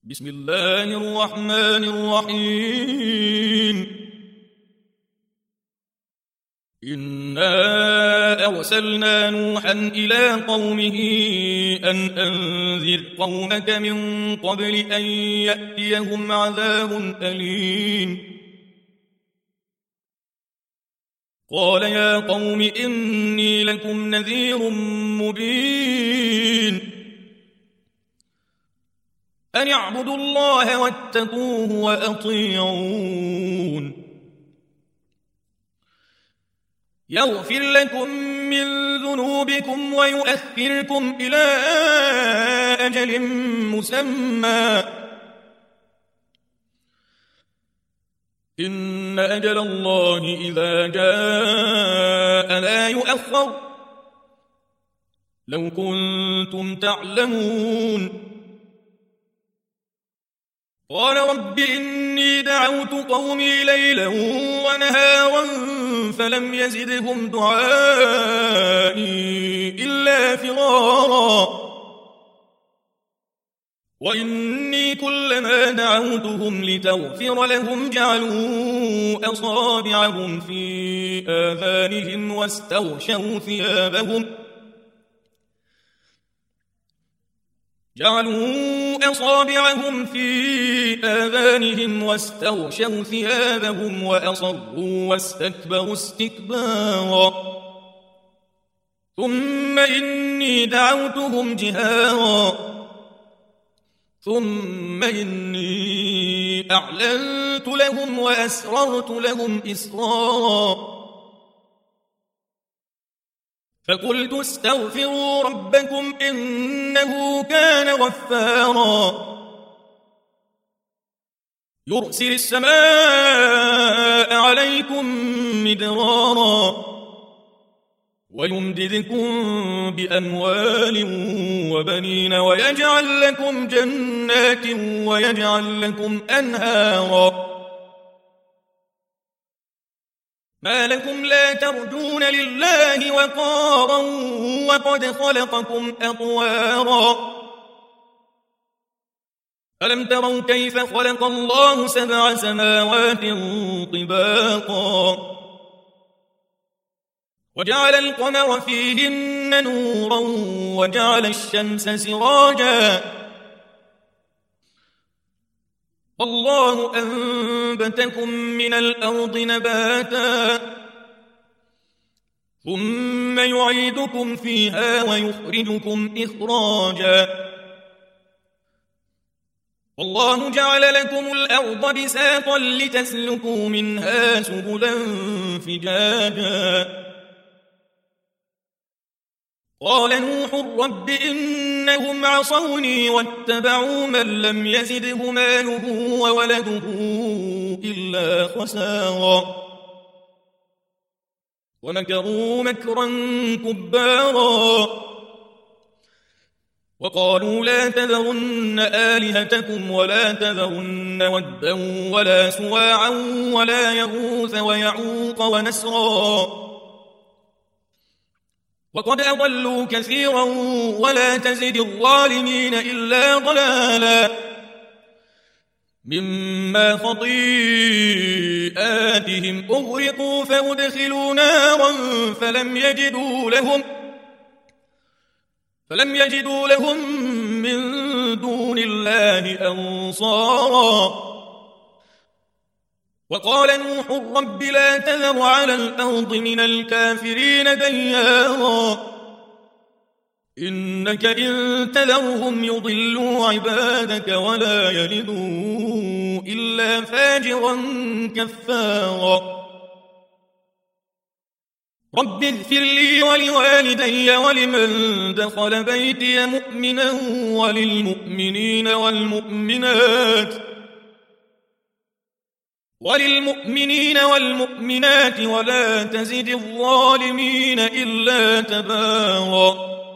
بسم الله الرحمن الرحيم. إنا أرسلنا نوحا إلى قومه أن أنذر قومك من قبل أن يأتيهم عذاب أليم. قال يا قوم إني لكم نذير مبين أن اعبدوا الله واتقوه وأطيعون. يغفر لكم من ذنوبكم ويؤخركم إلى أجل مسمى إن أجل الله إذا جاء لا يؤخر لو كنتم تعلمون. قال رب إني دعوت قومي ليلا ونهارا فلم يزدهم دعائي إلا فرارا وإني كلما دعوتهم لتغفر لهم جعلوا أصابعهم في آذانهم واستغشوا ثيابهم وأصروا واستكبروا استكبارا. ثم إني دعوتهم جهارا ثم إني أعلنت لهم وأسررت لهم إسرارا. فقلت استغفروا ربكم إنه كان غفارا يرسل السماء عليكم مدرارا ويمددكم بأموال وبنين ويجعل لكم جنات ويجعل لكم أنهارا. ما لكم لا ترجون لله وقارا وقد خلقكم أطوارا. ألم تروا كيف خلق الله 7 سماوات طباقا وجعل القمر فيهن نورا وجعل الشمس سراجا والله أنبتكم من الأرض نباتا ثم يعيدكم فيها ويخرجكم إخراجا. والله جعل لكم الأرض بساطا لتسلكوا منها سبلا فجاجا. قال نوح رب إنهم عصوني واتبعوا من لم يزده ماله وولده إلا خسارا ومكروا مكرا كبارا وقالوا لا تذرن آلهتكم ولا تذرن ودا ولا سواعا ولا يغوث ويعوق ونسرا وقد أضلوا كثيرا ولا تزد الظالمين إلا ضلالا. مما خطيئاتهم أغرقوا فأدخلوا نارا فلم يجدوا لهم من دون الله أنصارا. وقال نوح رب لا تذر على الأرض من الكافرين ديارا إنك إن تذرهم يضلوا عبادك ولا يلدوا إلا فاجرا كفارا. رب اغفر لي ولوالدي ولمن دخل بيتي مؤمنا وللمؤمنين والمؤمنات ولا تزد الظالمين إلا تبارا.